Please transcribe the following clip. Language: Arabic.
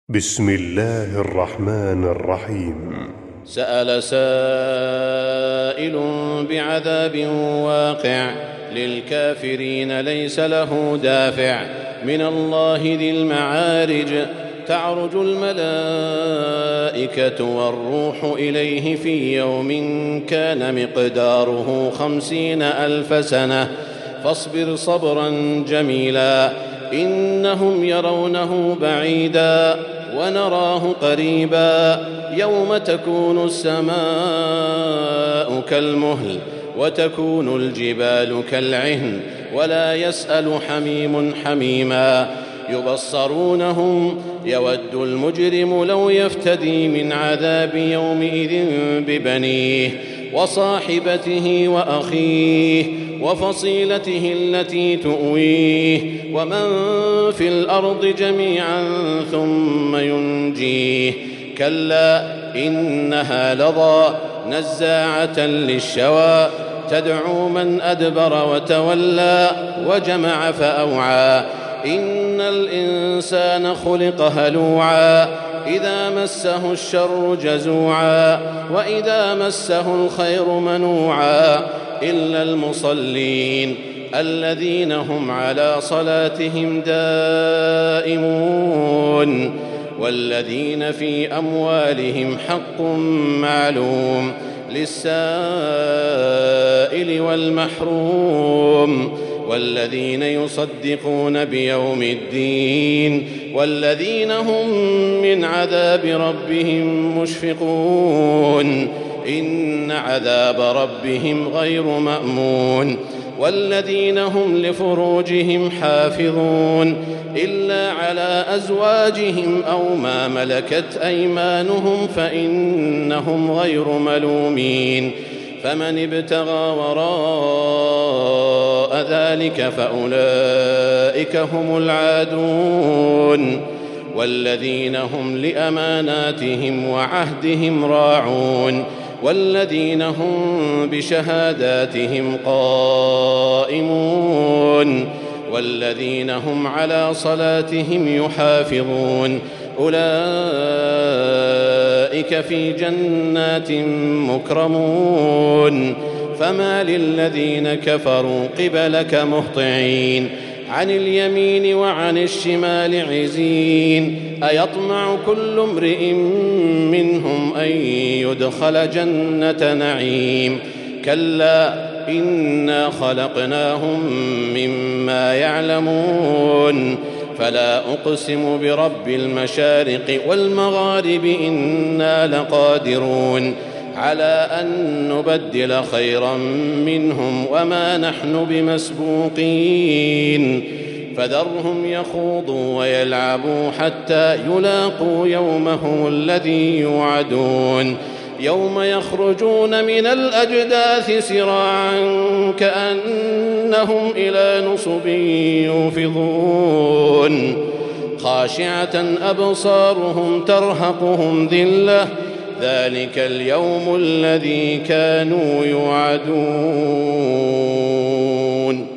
بسم الله الرحمن الرحيم. سأل سائل بعذاب واقع للكافرين ليس له دافع من الله ذي المعارج تعرج الملائكة والروح إليه في يوم كان مقداره 50,000 سنة فاصبر صبرا جميلا إنهم يرونه بعيدا ونراه قريبا يوم تكون السماء كالمهل وتكون الجبال كالعهن ولا يسأل حميم حميما يبصرونهم يود المجرم لو يفتدي من عذاب يومئذ ببنيه وصاحبته وأخيه وفصيلته التي تؤويه ومن في الأرض جميعا ثم ينجيه كلا إنها لظى نزاعة للشوى تدعو من أدبر وتولى وجمع فأوعى إن الإنسان خلق هلوعا إذا مسه الشر جزوعا وإذا مسه الخير منوعا إلا المصلين الذين هم على صلاتهم دائمون والذين في أموالهم حق معلوم للسائل والمحروم والذين يصدقون بيوم الدين والذين هم من عذاب ربهم مشفقون إن عذاب ربهم غير مأمون والذين هم لفروجهم حافظون إلا على أزواجهم أو ما ملكت أيمانهم فإنهم غير ملومين فمن ابتغى وراء ذلك فأولئك هم العادون والذين هم لأماناتهم وعهدهم راعون والذين هم بشهاداتهم قائمون والذين هم على صلاتهم يحافظون أولئك في جنات مكرمون فما للذين كفروا قبلك مهطعين عن اليمين وعن الشمال عزين أيطمع كل امرئ منهم أن يدخل جنة نعيم كلا إنا خلقناهم مما يعلمون فلا أقسم برب المشارق والمغارب إنا لقادرون على أن نبدل خيرا منهم وما نحن بمسبوقين فذرهم يخوضوا ويلعبوا حتى يلاقوا يومهم الذي يوعدون يوم يخرجون من الأجداث سراعا كأنهم إلى نصب يوفضون خاشعة أبصارهم ترهقهم ذلة ذلك اليوم الذي كانوا يوعدون.